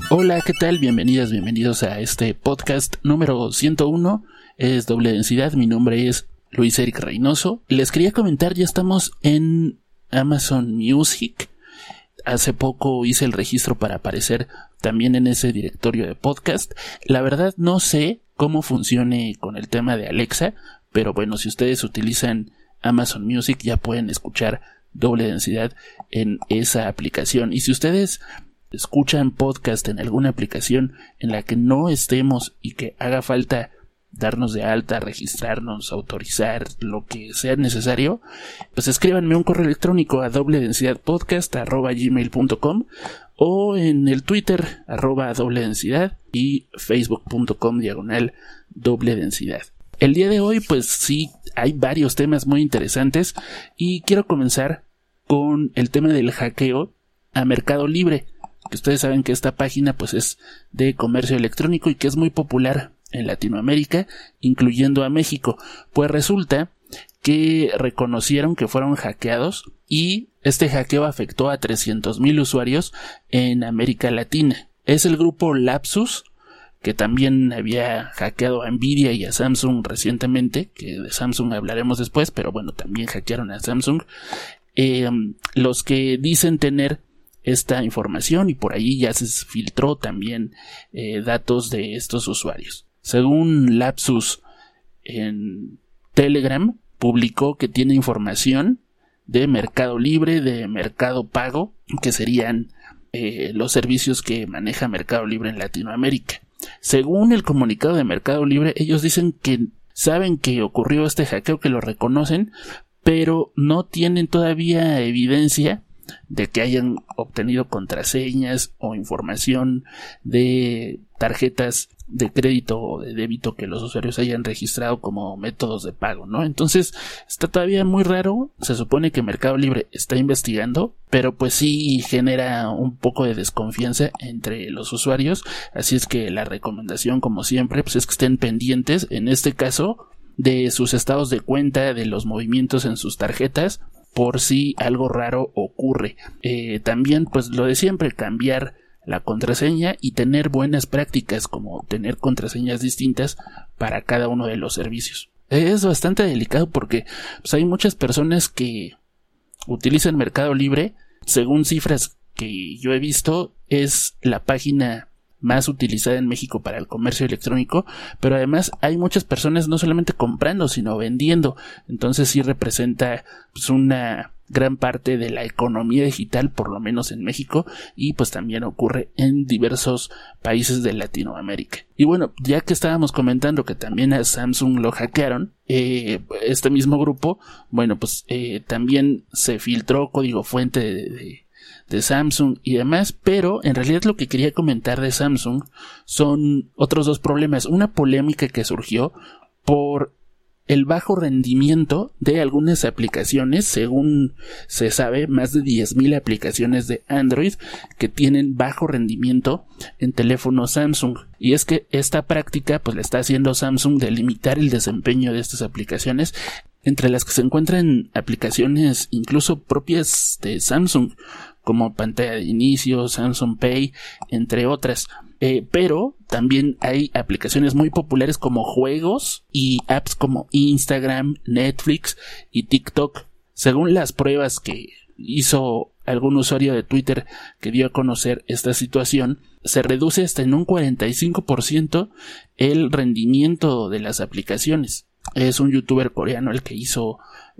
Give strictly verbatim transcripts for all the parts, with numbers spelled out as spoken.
Hola, ¿qué tal? Bienvenidas, bienvenidos a este podcast número ciento uno. Es Doble Densidad, mi nombre es Luis Eric Reynoso. Les quería comentar, ya estamos en Amazon Music. Hace poco hice el registro para aparecer también en ese directorio de podcast. La verdad no sé cómo funcione con el tema de Alexa, pero bueno, si ustedes utilizan Amazon Music ya pueden escuchar Doble Densidad en esa aplicación. Y si ustedes escuchan podcast en alguna aplicación en la que no estemos y que haga falta darnos de alta, registrarnos, autorizar, lo que sea necesario, pues escríbanme un correo electrónico a dobledensidadpodcast arroba gmail punto com o en el Twitter arroba dobledensidad y facebook punto com diagonal dobledensidad. El día de hoy pues sí hay varios temas muy interesantes y quiero comenzar con el tema del hackeo a Mercado Libre, que ustedes saben que esta página pues es de comercio electrónico y que es muy popular en Latinoamérica, incluyendo a México. Pues resulta que reconocieron que fueron hackeados y este hackeo afectó a trescientos mil usuarios en América Latina. Es el grupo Lapsus, que también había hackeado a Nvidia y a Samsung recientemente, que de Samsung hablaremos después, pero bueno, también hackearon a Samsung, eh, los que dicen tener esta información, y por ahí ya se filtró también eh, datos de estos usuarios. Según Lapsus, en Telegram publicó que tiene información de Mercado Libre, de Mercado Pago, que serían eh, los servicios que maneja Mercado Libre en Latinoamérica. Según el comunicado de Mercado Libre, ellos dicen que saben que ocurrió este hackeo, que lo reconocen, pero no tienen todavía evidencia de que hayan obtenido contraseñas o información de tarjetas de crédito o de débito que los usuarios hayan registrado como métodos de pago, ¿no? Entonces está todavía muy raro. Se supone que Mercado Libre está investigando, pero pues sí genera un poco de desconfianza entre los usuarios, así es que la recomendación, como siempre, pues es que estén pendientes, en este caso, de sus estados de cuenta, de los movimientos en sus tarjetas, por si algo raro ocurre. Eh, también, pues lo de siempre, cambiar la contraseña y tener buenas prácticas, como tener contraseñas distintas para cada uno de los servicios. Es bastante delicado porque pues, hay muchas personas que utilizan Mercado Libre. Según cifras que yo he visto, es la página más utilizada en México para el comercio electrónico, pero además hay muchas personas no solamente comprando sino vendiendo, entonces sí representa pues una gran parte de la economía digital, por lo menos en México, y pues también ocurre en diversos países de Latinoamérica. Y bueno, ya que estábamos comentando que también a Samsung lo hackearon, eh, este mismo grupo, bueno pues eh, también se filtró código fuente de, de de Samsung y demás, pero en realidad lo que quería comentar de Samsung son otros dos problemas. Una polémica que surgió por el bajo rendimiento de algunas aplicaciones. Según se sabe, más de diez mil aplicaciones de Android que tienen bajo rendimiento en teléfonos Samsung. Y es que esta práctica pues la está haciendo Samsung de limitar el desempeño de estas aplicaciones, entre las que se encuentran aplicaciones incluso propias de Samsung, como pantalla de inicio, Samsung Pay, entre otras. Eh, pero también hay aplicaciones muy populares como juegos y apps como Instagram, Netflix y TikTok. Según las pruebas que hizo algún usuario de Twitter que dio a conocer esta situación, se reduce hasta en un cuarenta y cinco por ciento el rendimiento de las aplicaciones. Es un youtuber coreano el que hizo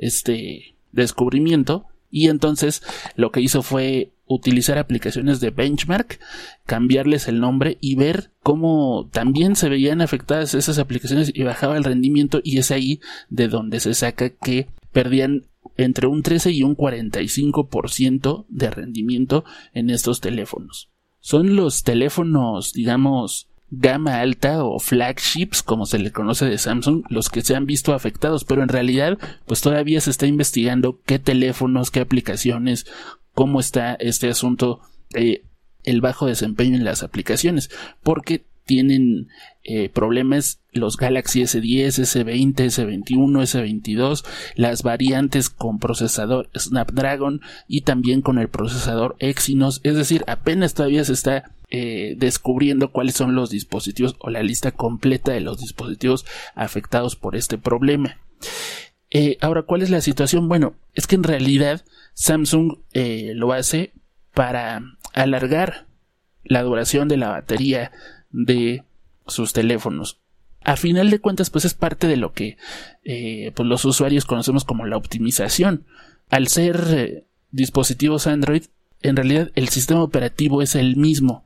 este descubrimiento. Y entonces lo que hizo fue utilizar aplicaciones de benchmark, cambiarles el nombre y ver cómo también se veían afectadas esas aplicaciones y bajaba el rendimiento, y es ahí de donde se saca que perdían entre un trece y un cuarenta y cinco por ciento de rendimiento en estos teléfonos. Son los teléfonos, digamos, gama alta o flagships, como se le conoce de Samsung, los que se han visto afectados, pero en realidad pues todavía se está investigando qué teléfonos, qué aplicaciones, cómo está este asunto, eh, el bajo desempeño en las aplicaciones, porque tienen eh, problemas los Galaxy ese diez, ese veinte, ese veintiuno, ese veintidós, las variantes con procesador Snapdragon y también con el procesador Exynos. Es decir, apenas todavía se está eh, descubriendo cuáles son los dispositivos o la lista completa de los dispositivos afectados por este problema. Eh, ahora, ¿cuál es la situación? Bueno, es que en realidad Samsung eh, lo hace para alargar la duración de la batería de sus teléfonos. A final de cuentas, pues es parte de lo que eh, pues los usuarios conocemos como la optimización. Al ser eh, dispositivos Android, en realidad el sistema operativo es el mismo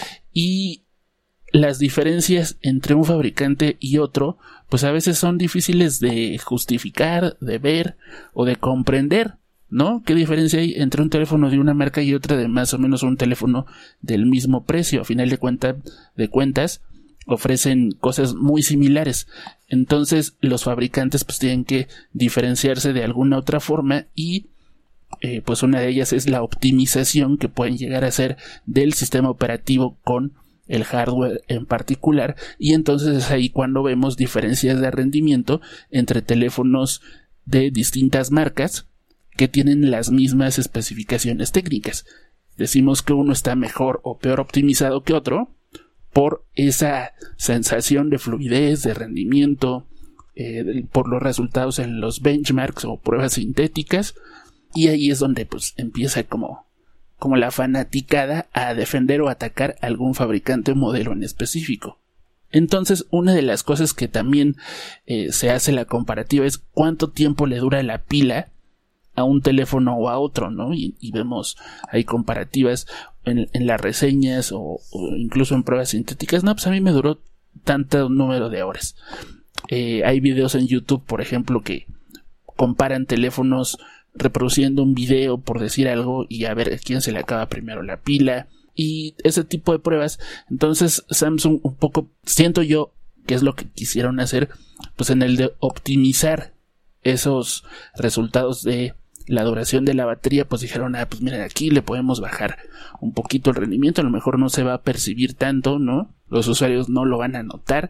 y las diferencias entre un fabricante y otro pues a veces son difíciles de justificar, de ver o de comprender, ¿no? ¿Qué diferencia hay entre un teléfono de una marca y otra de más o menos un teléfono del mismo precio? A final de, cuenta, de cuentas ofrecen cosas muy similares. Entonces los fabricantes pues tienen que diferenciarse de alguna otra forma y eh, pues una de ellas es la optimización que pueden llegar a hacer del sistema operativo con el hardware en particular, y entonces es ahí cuando vemos diferencias de rendimiento entre teléfonos de distintas marcas que tienen las mismas especificaciones técnicas. Decimos que uno está mejor o peor optimizado que otro por esa sensación de fluidez, de rendimiento, eh, por los resultados en los benchmarks o pruebas sintéticas, y ahí es donde pues empieza como como la fanaticada a defender o atacar a algún fabricante o modelo en específico. Entonces, una de las cosas que también eh, se hace la comparativa es cuánto tiempo le dura la pila a un teléfono o a otro, ¿no? Y, y vemos, hay comparativas en, en las reseñas o, o incluso en pruebas sintéticas. No, pues a mí me duró tanto número de horas. Eh, hay videos en YouTube, por ejemplo, que comparan teléfonos reproduciendo un video, por decir algo, y a ver a quién se le acaba primero la pila y ese tipo de pruebas. Entonces Samsung un poco, siento yo que es lo que quisieron hacer, pues en el de optimizar esos resultados de la duración de la batería, pues dijeron, ah, pues miren, aquí le podemos bajar un poquito el rendimiento, a lo mejor no se va a percibir tanto, ¿no? Los usuarios no lo van a notar,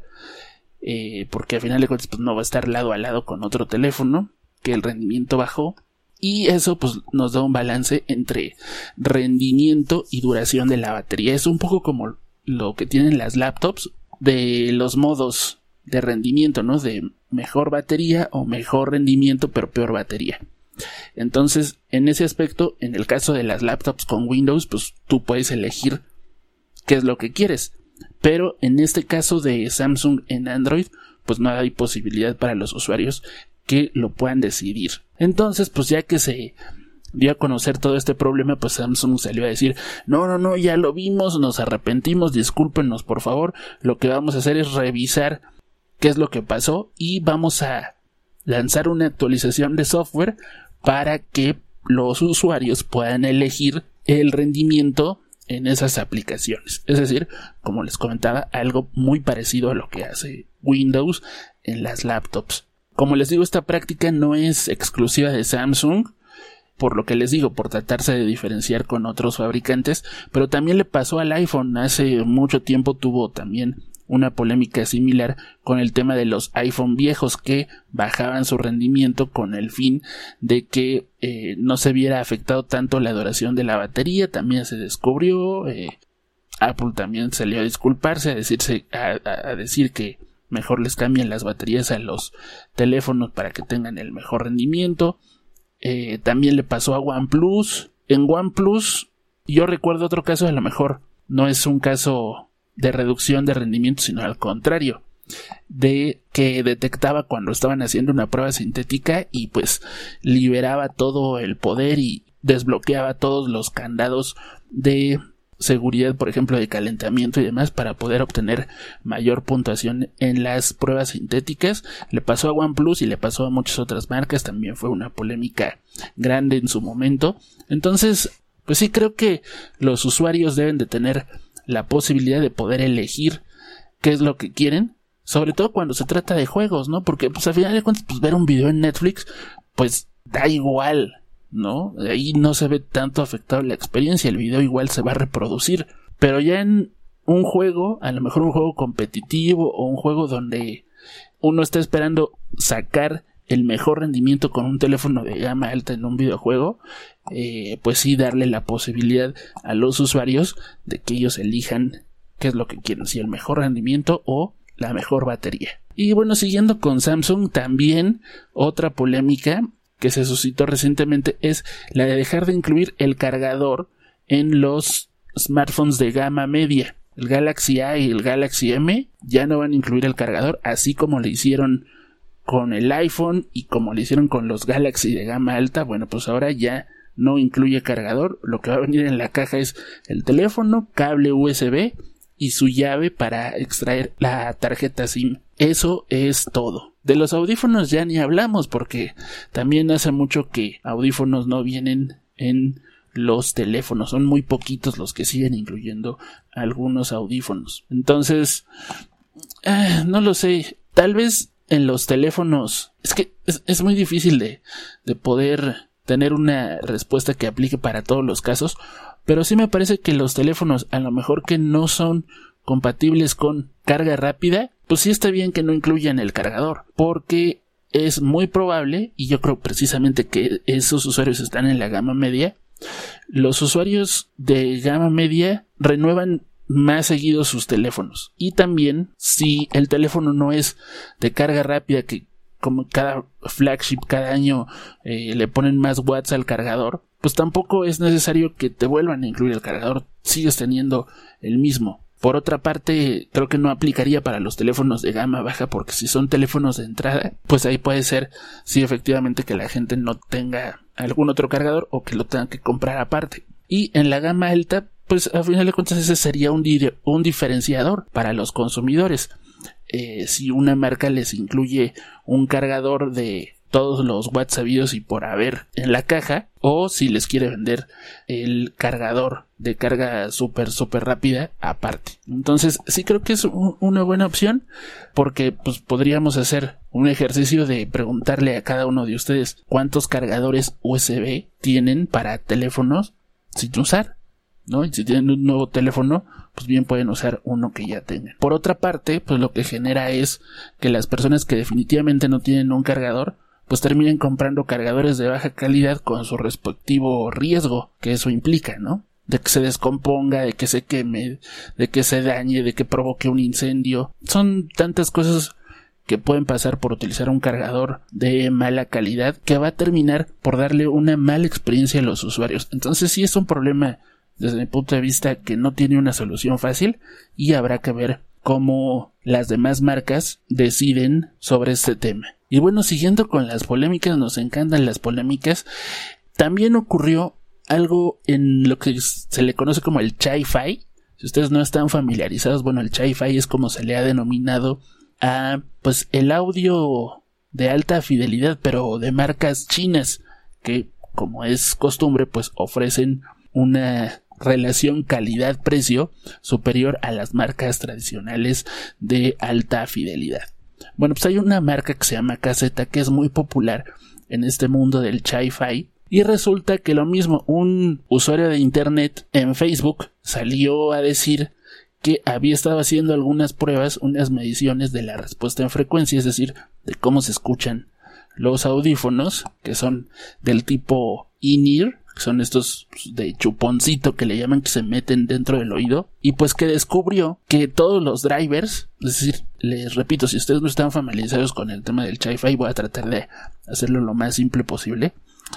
eh, porque al final de cuentas pues no va a estar lado a lado con otro teléfono, que el rendimiento bajó. Y eso pues nos da un balance entre rendimiento y duración de la batería. Es un poco como lo que tienen las laptops de los modos de rendimiento, ¿no? De mejor batería o mejor rendimiento pero peor batería. Entonces, en ese aspecto, en el caso de las laptops con Windows, pues tú puedes elegir qué es lo que quieres. Pero en este caso de Samsung en Android, pues no hay posibilidad para los usuarios que lo puedan decidir. Entonces, pues ya que se dio a conocer todo este problema, pues Samsung salió a decir, no, no, no, ya lo vimos, nos arrepentimos, discúlpenos por favor, lo que vamos a hacer es revisar qué es lo que pasó y vamos a lanzar una actualización de software para que los usuarios puedan elegir el rendimiento en esas aplicaciones. Es decir, como les comentaba, algo muy parecido a lo que hace Windows en las laptops. Como les digo, esta práctica no es exclusiva de Samsung, por lo que les digo, por tratarse de diferenciar con otros fabricantes, pero también le pasó al iPhone. Hace mucho tiempo tuvo también una polémica similar con el tema de los iPhone viejos que bajaban su rendimiento con el fin de que eh, no se viera afectado tanto la duración de la batería. También se descubrió, eh, Apple también salió a disculparse, a, decirse, a, a, a decir que mejor les cambien las baterías a los teléfonos para que tengan el mejor rendimiento. Eh, también le pasó a OnePlus. En OnePlus yo recuerdo otro caso, a lo mejor no es un caso de reducción de rendimiento, sino al contrario, de que detectaba cuando estaban haciendo una prueba sintética y pues liberaba todo el poder y desbloqueaba todos los candados de seguridad, por ejemplo, de calentamiento y demás, para poder obtener mayor puntuación en las pruebas sintéticas. Le pasó a OnePlus y le pasó a muchas otras marcas. También fue una polémica grande en su momento. Entonces, pues sí, creo que los usuarios deben de tener la posibilidad de poder elegir qué es lo que quieren, sobre todo cuando se trata de juegos, ¿no? Porque pues al final de cuentas, pues ver un video en Netflix, pues da igual, ¿no? Ahí no se ve tanto afectado la experiencia, el video igual se va a reproducir, pero ya en un juego, a lo mejor un juego competitivo o un juego donde uno está esperando sacar el mejor rendimiento con un teléfono de gama alta en un videojuego, eh, pues sí darle la posibilidad a los usuarios de que ellos elijan qué es lo que quieren, si el mejor rendimiento o la mejor batería. Y bueno, siguiendo con Samsung, también otra polémica que se suscitó recientemente es la de dejar de incluir el cargador en los smartphones de gama media. El Galaxy A y el Galaxy M ya no van a incluir el cargador, así como le hicieron con el iPhone y como le hicieron con los Galaxy de gama alta. Bueno, pues ahora ya no incluye cargador. Lo que va a venir en la caja es el teléfono, cable U S B y su llave para extraer la tarjeta SIM. Eso es todo. De los audífonos ya ni hablamos, porque también hace mucho que audífonos no vienen en los teléfonos. Son muy poquitos los que siguen incluyendo algunos audífonos. Entonces, eh, no lo sé. Tal vez en los teléfonos... Es que es, es muy difícil de, de poder tener una respuesta que aplique para todos los casos. Pero sí me parece que los teléfonos, a lo mejor que no son compatibles con carga rápida, pues sí está bien que no incluyan el cargador, porque es muy probable, y yo creo precisamente que esos usuarios están en la gama media. Los usuarios de gama media renuevan más seguido sus teléfonos, y también si el teléfono no es de carga rápida, que como cada flagship cada año eh, le ponen más watts al cargador, pues tampoco es necesario que te vuelvan a incluir el cargador, sigues teniendo el mismo. Por otra parte, creo que no aplicaría para los teléfonos de gama baja, porque si son teléfonos de entrada, pues ahí puede ser, sí, efectivamente, que la gente no tenga algún otro cargador o que lo tenga que comprar aparte. Y en la gama alta, pues a final de cuentas ese sería un, di- un diferenciador para los consumidores. Eh, si una marca les incluye un cargador de todos los watts sabidos y por haber en la caja, o si les quiere vender el cargador de carga súper súper rápida aparte. Entonces sí creo que es un, una buena opción, porque pues podríamos hacer un ejercicio de preguntarle a cada uno de ustedes cuántos cargadores U S B tienen para teléfonos sin usar, ¿no? Y si tienen un nuevo teléfono, pues bien pueden usar uno que ya tengan. Por otra parte, pues lo que genera es que las personas que definitivamente no tienen un cargador, pues terminen comprando cargadores de baja calidad con su respectivo riesgo que eso implica, ¿no? De que se descomponga, de que se queme, de que se dañe, de que provoque un incendio. Son tantas cosas que pueden pasar por utilizar un cargador de mala calidad que va a terminar por darle una mala experiencia a los usuarios. Entonces sí es un problema desde mi punto de vista que no tiene una solución fácil, y habrá que ver cómo las demás marcas deciden sobre este tema. Y bueno, siguiendo con las polémicas, nos encantan las polémicas. También ocurrió algo en lo que se le conoce como el Chi-Fi. Si ustedes no están familiarizados, bueno, el Chi-Fi es como se le ha denominado a pues el audio de alta fidelidad, pero de marcas chinas, que como es costumbre, pues ofrecen una relación calidad-precio superior a las marcas tradicionales de alta fidelidad. Bueno, pues hay una marca que se llama K Z que es muy popular en este mundo del Chi-Fi, y resulta que lo mismo, un usuario de internet en Facebook salió a decir que había estado haciendo algunas pruebas, unas mediciones de la respuesta en frecuencia, es decir, de cómo se escuchan los audífonos, que son del tipo in-ear, que son estos de chuponcito que le llaman, que se meten dentro del oído, y pues que descubrió que todos los drivers, es decir, les repito, si ustedes no están familiarizados con el tema del Chi-Fi, voy a tratar de hacerlo lo más simple posible.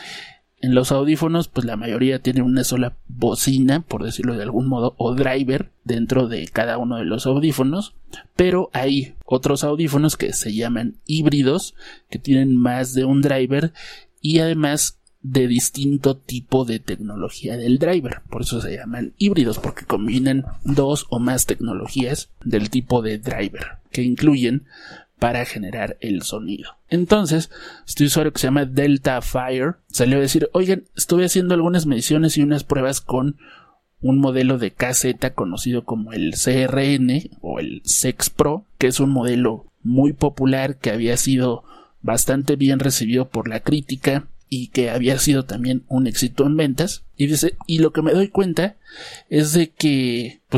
En los audífonos, pues la mayoría tiene una sola bocina, por decirlo de algún modo, o driver dentro de cada uno de los audífonos, pero hay otros audífonos que se llaman híbridos, que tienen más de un driver y además de distinto tipo de tecnología del driver. Por eso se llaman híbridos, porque combinan dos o más tecnologías del tipo de driver que incluyen para generar el sonido. Entonces, este usuario que se llama Delta Fire salió a decir: oigan, estuve haciendo algunas mediciones y unas pruebas con un modelo de K Z conocido como el C R N o el Sex Pro, que es un modelo muy popular que había sido bastante bien recibido por la crítica y que había sido también un éxito en ventas. Y dice, y lo que me doy cuenta es de que, pues,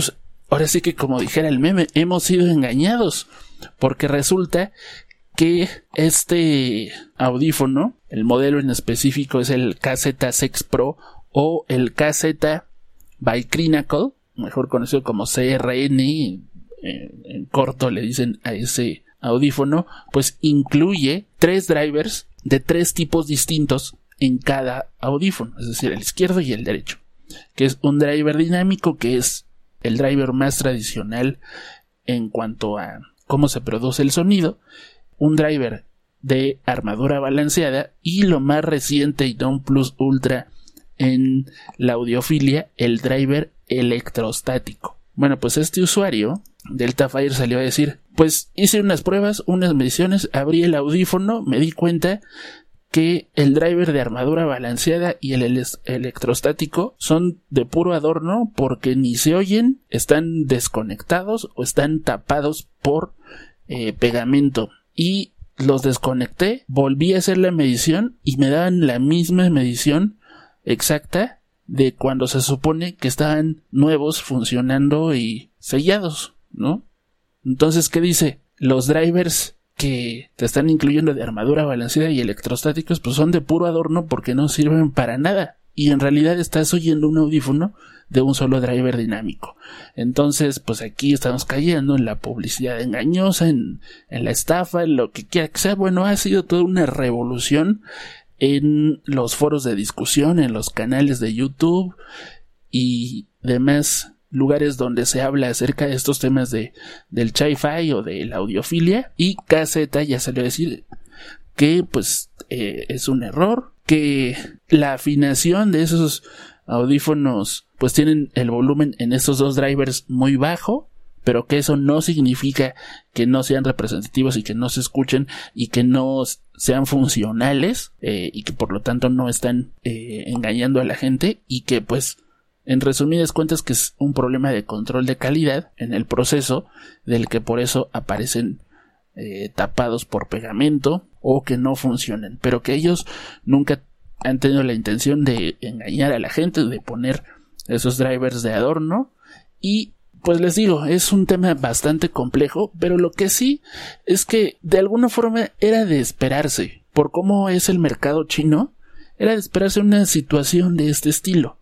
ahora sí que, como dijera el meme, hemos sido engañados, porque resulta que este audífono, el modelo en específico es el K Z Sex Pro o el K Z Bichrinacle, mejor conocido como C R N, en, en corto le dicen a ese audífono, pues incluye tres drivers de tres tipos distintos en cada audífono, es decir, el izquierdo y el derecho, que es un driver dinámico, que es el driver más tradicional en cuanto a cómo se produce el sonido, un driver de armadura balanceada y lo más reciente y non plus ultra en la audiofilia, el driver electrostático. Bueno, pues este usuario Delta Fire salió a decir, pues hice unas pruebas, unas mediciones, abrí el audífono, me di cuenta que el driver de armadura balanceada y el ele- electrostático son de puro adorno porque ni se oyen, están desconectados o están tapados por eh, pegamento. Y los desconecté, volví a hacer la medición y me daban la misma medición exacta de cuando se supone que estaban nuevos, funcionando y sellados, ¿no? Entonces, ¿qué dice? Los drivers que te están incluyendo de armadura balanceada y electrostáticos pues son de puro adorno porque no sirven para nada, y en realidad estás oyendo un audífono de un solo driver dinámico. Entonces pues aquí estamos cayendo en la publicidad engañosa, en, en la estafa, en lo que quiera que sea. Bueno, ha sido toda una revolución en los foros de discusión, en los canales de YouTube y demás lugares donde se habla acerca de estos temas de del chi-fi o de la audiofilia. Y K Z ya salió a decir que pues eh, es un error, que la afinación de esos audífonos pues tienen el volumen en estos dos drivers muy bajo, pero que eso no significa que no sean representativos y que no se escuchen y que no sean funcionales, eh, y que por lo tanto no están eh, engañando a la gente, y que pues en resumidas cuentas que es un problema de control de calidad en el proceso, del que por eso aparecen eh, tapados por pegamento o que no funcionan, pero que ellos nunca han tenido la intención de engañar a la gente, de poner esos drivers de adorno. Y pues les digo, es un tema bastante complejo, pero lo que sí es que de alguna forma era de esperarse, por cómo es el mercado chino, era de esperarse una situación de este estilo.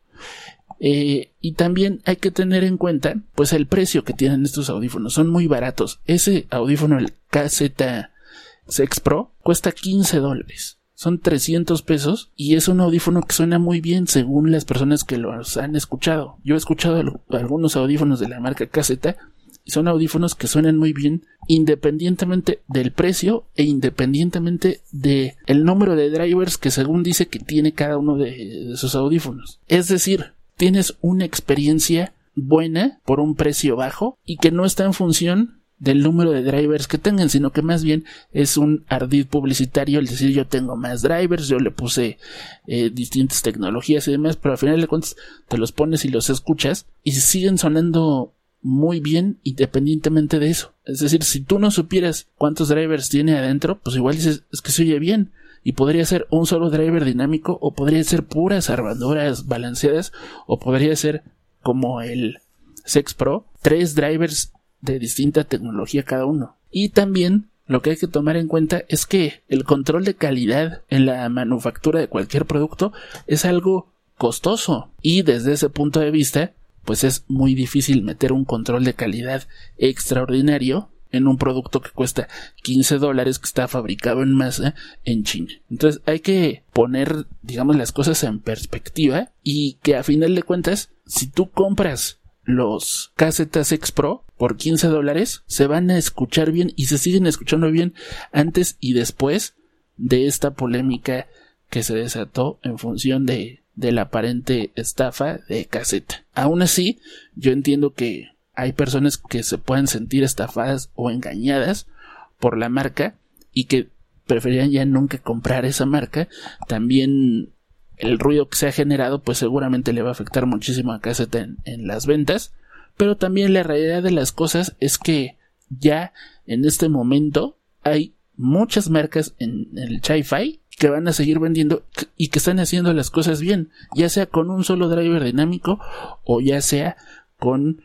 Eh, y también hay que tener en cuenta pues el precio que tienen estos audífonos, son muy baratos. Ese audífono, el K Z Sex Pro, cuesta quince dólares, son trescientos pesos, y es un audífono que suena muy bien según las personas que los han escuchado. Yo he escuchado algunos audífonos de la marca K Z y son audífonos que suenan muy bien independientemente del precio e independientemente de el número de drivers que según dice que tiene cada uno de, de esos audífonos. Es decir, tienes una experiencia buena por un precio bajo y que no está en función del número de drivers que tengan, sino que más bien es un ardid publicitario el decir yo tengo más drivers, yo le puse eh, distintas tecnologías y demás, pero al final de cuentas te los pones y los escuchas y siguen sonando muy bien independientemente de eso. Es decir, si tú no supieras cuántos drivers tiene adentro, pues igual dices, es que se oye bien. Y podría ser un solo driver dinámico, o podría ser puras armaduras balanceadas, o podría ser como el Sex Pro, tres drivers de distinta tecnología cada uno. Y también lo que hay que tomar en cuenta es que el control de calidad en la manufactura de cualquier producto es algo costoso, y desde ese punto de vista pues es muy difícil meter un control de calidad extraordinario en un producto que cuesta quince dólares, que está fabricado en masa en China. Entonces hay que poner, digamos, las cosas en perspectiva, y que a final de cuentas, si tú compras los K Z Sex Pro por quince dólares, se van a escuchar bien y se siguen escuchando bien antes y después de esta polémica que se desató en función de, de la aparente estafa de K Z. Aún así, yo entiendo que hay personas que se pueden sentir estafadas o engañadas por la marca y que preferían ya nunca comprar esa marca. También el ruido que se ha generado pues seguramente le va a afectar muchísimo a K Z en, en las ventas, pero también la realidad de las cosas es que ya en este momento hay muchas marcas en, en el chi-fi que van a seguir vendiendo y que están haciendo las cosas bien, ya sea con un solo driver dinámico o ya sea con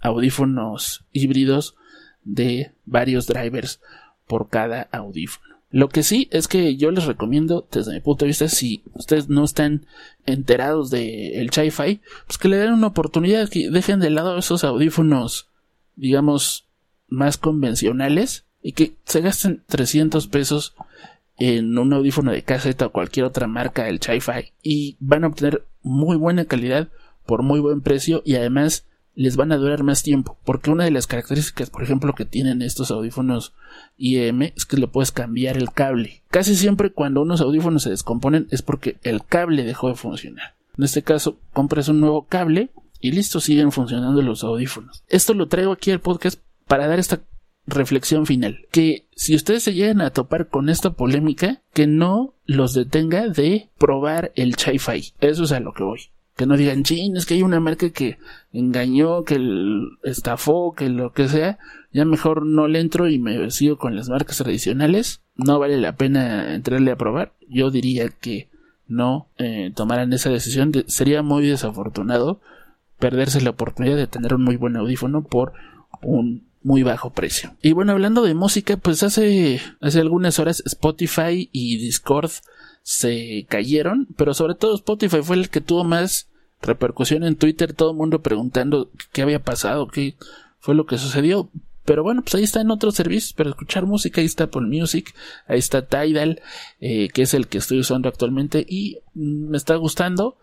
audífonos híbridos de varios drivers por cada audífono. Lo que sí es que yo les recomiendo, desde mi punto de vista, si ustedes no están enterados del Chi-Fi, pues que le den una oportunidad, que dejen de lado esos audífonos, digamos, más convencionales y que se gasten trescientos pesos en un audífono de K Z o cualquier otra marca del Chi-Fi y van a obtener muy buena calidad por muy buen precio y además les van a durar más tiempo, porque una de las características, por ejemplo, que tienen estos audífonos I E M es que le puedes cambiar el cable. Casi siempre cuando unos audífonos se descomponen es porque el cable dejó de funcionar. En este caso, compras un nuevo cable y listo, siguen funcionando los audífonos. Esto lo traigo aquí al podcast para dar esta reflexión final, que si ustedes se llegan a topar con esta polémica, que no los detenga de probar el Chi-Fi. Eso es a lo que voy. Que no digan, chin, es que hay una marca que engañó, que estafó, que lo que sea, ya mejor no le entro y me sigo con las marcas tradicionales. No vale la pena entrarle a probar. Yo diría que no eh, tomaran esa decisión. De, sería muy desafortunado perderse la oportunidad de tener un muy buen audífono por un muy bajo precio. Y bueno, hablando de música, pues hace, hace algunas horas Spotify y Discord se cayeron, pero sobre todo Spotify fue el que tuvo más repercusión en Twitter, todo el mundo preguntando qué había pasado, qué fue lo que sucedió. Pero bueno, pues ahí está en otros servicios para escuchar música. Ahí está Apple Music, ahí está Tidal, eh, que es el que estoy usando actualmente y me está gustando.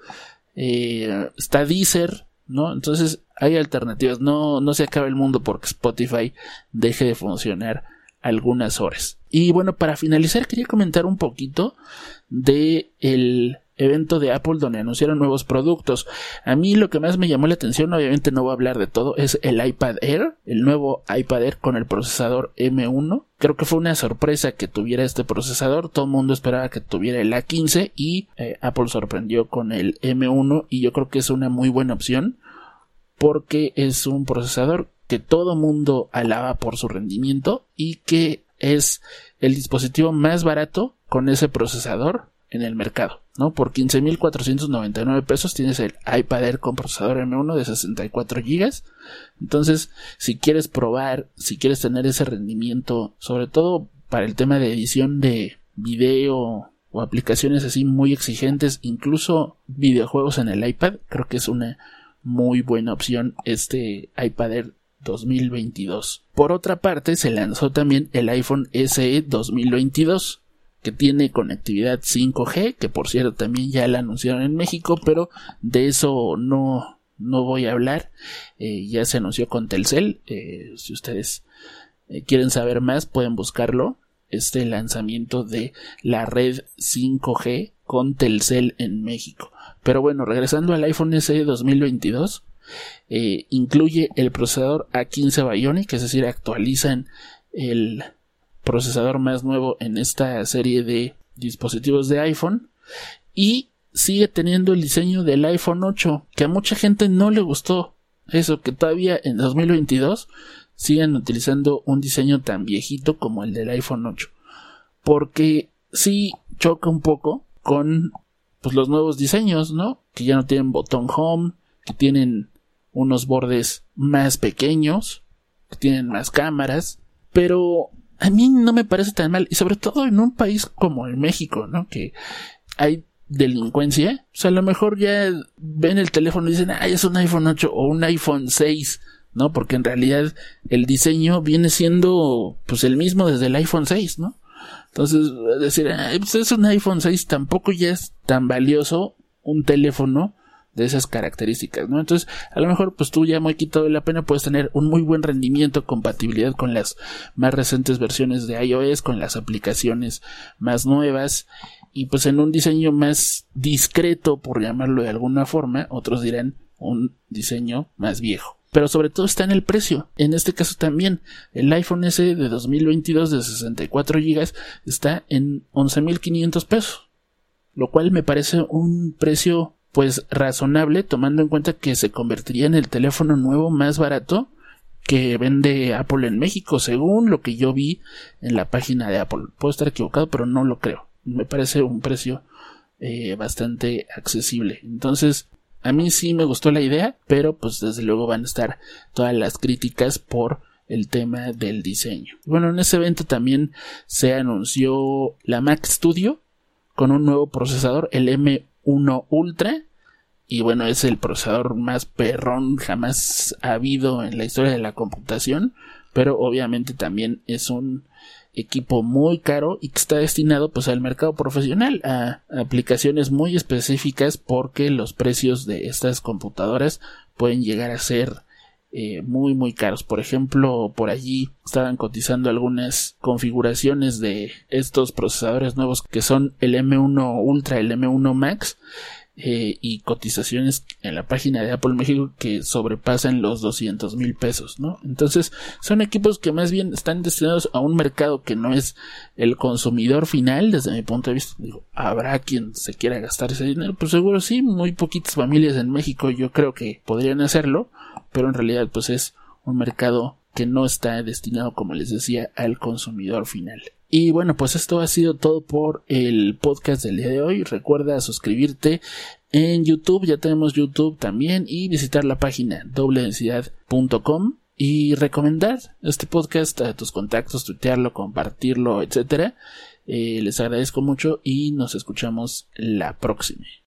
Eh, está Deezer, ¿no? Entonces hay alternativas, no, no se acaba el mundo porque Spotify deje de funcionar algunas horas. Y bueno, para finalizar quería comentar un poquito de el evento de Apple donde anunciaron nuevos productos. A mí lo que más me llamó la atención, obviamente no voy a hablar de todo, es el iPad Air, el nuevo iPad Air con el procesador eme uno. Creo que fue una sorpresa que tuviera este procesador, todo el mundo esperaba que tuviera el A quince y eh, Apple sorprendió con el eme uno y yo creo que es una muy buena opción porque es un procesador que todo mundo alaba por su rendimiento y que es el dispositivo más barato con ese procesador en el mercado, ¿no? Por quince mil cuatrocientos noventa y nueve pesos tienes el iPad Air con procesador eme uno de sesenta y cuatro gigas. Entonces, si quieres probar, si quieres tener ese rendimiento, sobre todo para el tema de edición de video o aplicaciones así muy exigentes, incluso videojuegos en el iPad, creo que es una muy buena opción este iPad Air dos mil veintidós. Por otra parte, se lanzó también el iPhone ese e dos mil veintidós, que tiene conectividad cinco G, que por cierto también ya la anunciaron en México, pero de eso no, no voy a hablar. Eh, ya se anunció con Telcel. Eh, si ustedes eh, quieren saber más, pueden buscarlo. Este lanzamiento de la red cinco G con Telcel en México. Pero bueno, regresando al iPhone ese e dos mil veintidós, eh, incluye el procesador A quince Bionic, es decir, actualizan el procesador más nuevo en esta serie de dispositivos de iPhone y sigue teniendo el diseño del iPhone ocho, que a mucha gente no le gustó eso, que todavía en dos mil veintidós siguen utilizando un diseño tan viejito como el del iPhone ocho, porque sí choca un poco con pues los nuevos diseños, ¿no? Que ya no tienen botón home, que tienen unos bordes más pequeños, que tienen más cámaras, pero a mí no me parece tan mal, y sobre todo en un país como en México, ¿no? Que hay delincuencia, o sea, a lo mejor ya ven el teléfono y dicen, ah, es un iPhone ocho o un iPhone seis, ¿no? Porque en realidad el diseño viene siendo pues el mismo desde el iPhone seis, ¿no? Entonces, decir, ah, pues es un iPhone seis, tampoco ya es tan valioso un teléfono de esas características, ¿no? Entonces, a lo mejor, pues tú ya muy quitado de la pena puedes tener un muy buen rendimiento, compatibilidad con las más recientes versiones de iOS, con las aplicaciones más nuevas, y pues en un diseño más discreto, por llamarlo de alguna forma, otros dirán un diseño más viejo. Pero sobre todo está en el precio. En este caso también, el iPhone ese de dos mil veintidós de sesenta y cuatro gigas está en once mil quinientos pesos, lo cual me parece un precio pues razonable, tomando en cuenta que se convertiría en el teléfono nuevo más barato que vende Apple en México, según lo que yo vi en la página de Apple. Puedo estar equivocado, pero no lo creo. Me parece un precio eh, bastante accesible. Entonces, A mí sí me gustó la idea, pero pues desde luego van a estar todas las críticas por el tema del diseño. Bueno, en ese evento también se anunció la Mac Studio con un nuevo procesador, el M uno Ultra, y bueno, es el procesador más perrón jamás habido en la historia de la computación, pero obviamente también es un equipo muy caro y que está destinado pues al mercado profesional, a aplicaciones muy específicas, porque los precios de estas computadoras pueden llegar a ser eh, muy muy caros. Por ejemplo, por allí estaban cotizando algunas configuraciones de estos procesadores nuevos que son el M uno Ultra, el M uno Max, Eh, y cotizaciones en la página de Apple México que sobrepasan los doscientos mil pesos, ¿no? Entonces son equipos que más bien están destinados a un mercado que no es el consumidor final. Desde mi punto de vista, digo, habrá quien se quiera gastar ese dinero, pues seguro sí, muy poquitas familias en México yo creo que podrían hacerlo, pero en realidad pues es un mercado que no está destinado, como les decía, al consumidor final. Y bueno, pues esto ha sido todo por el podcast del día de hoy. Recuerda suscribirte en YouTube, ya tenemos YouTube también, y visitar la página doble densidad punto com y recomendar este podcast a tus contactos, tuitearlo, compartirlo, etcétera. Eh, les agradezco mucho y nos escuchamos la próxima.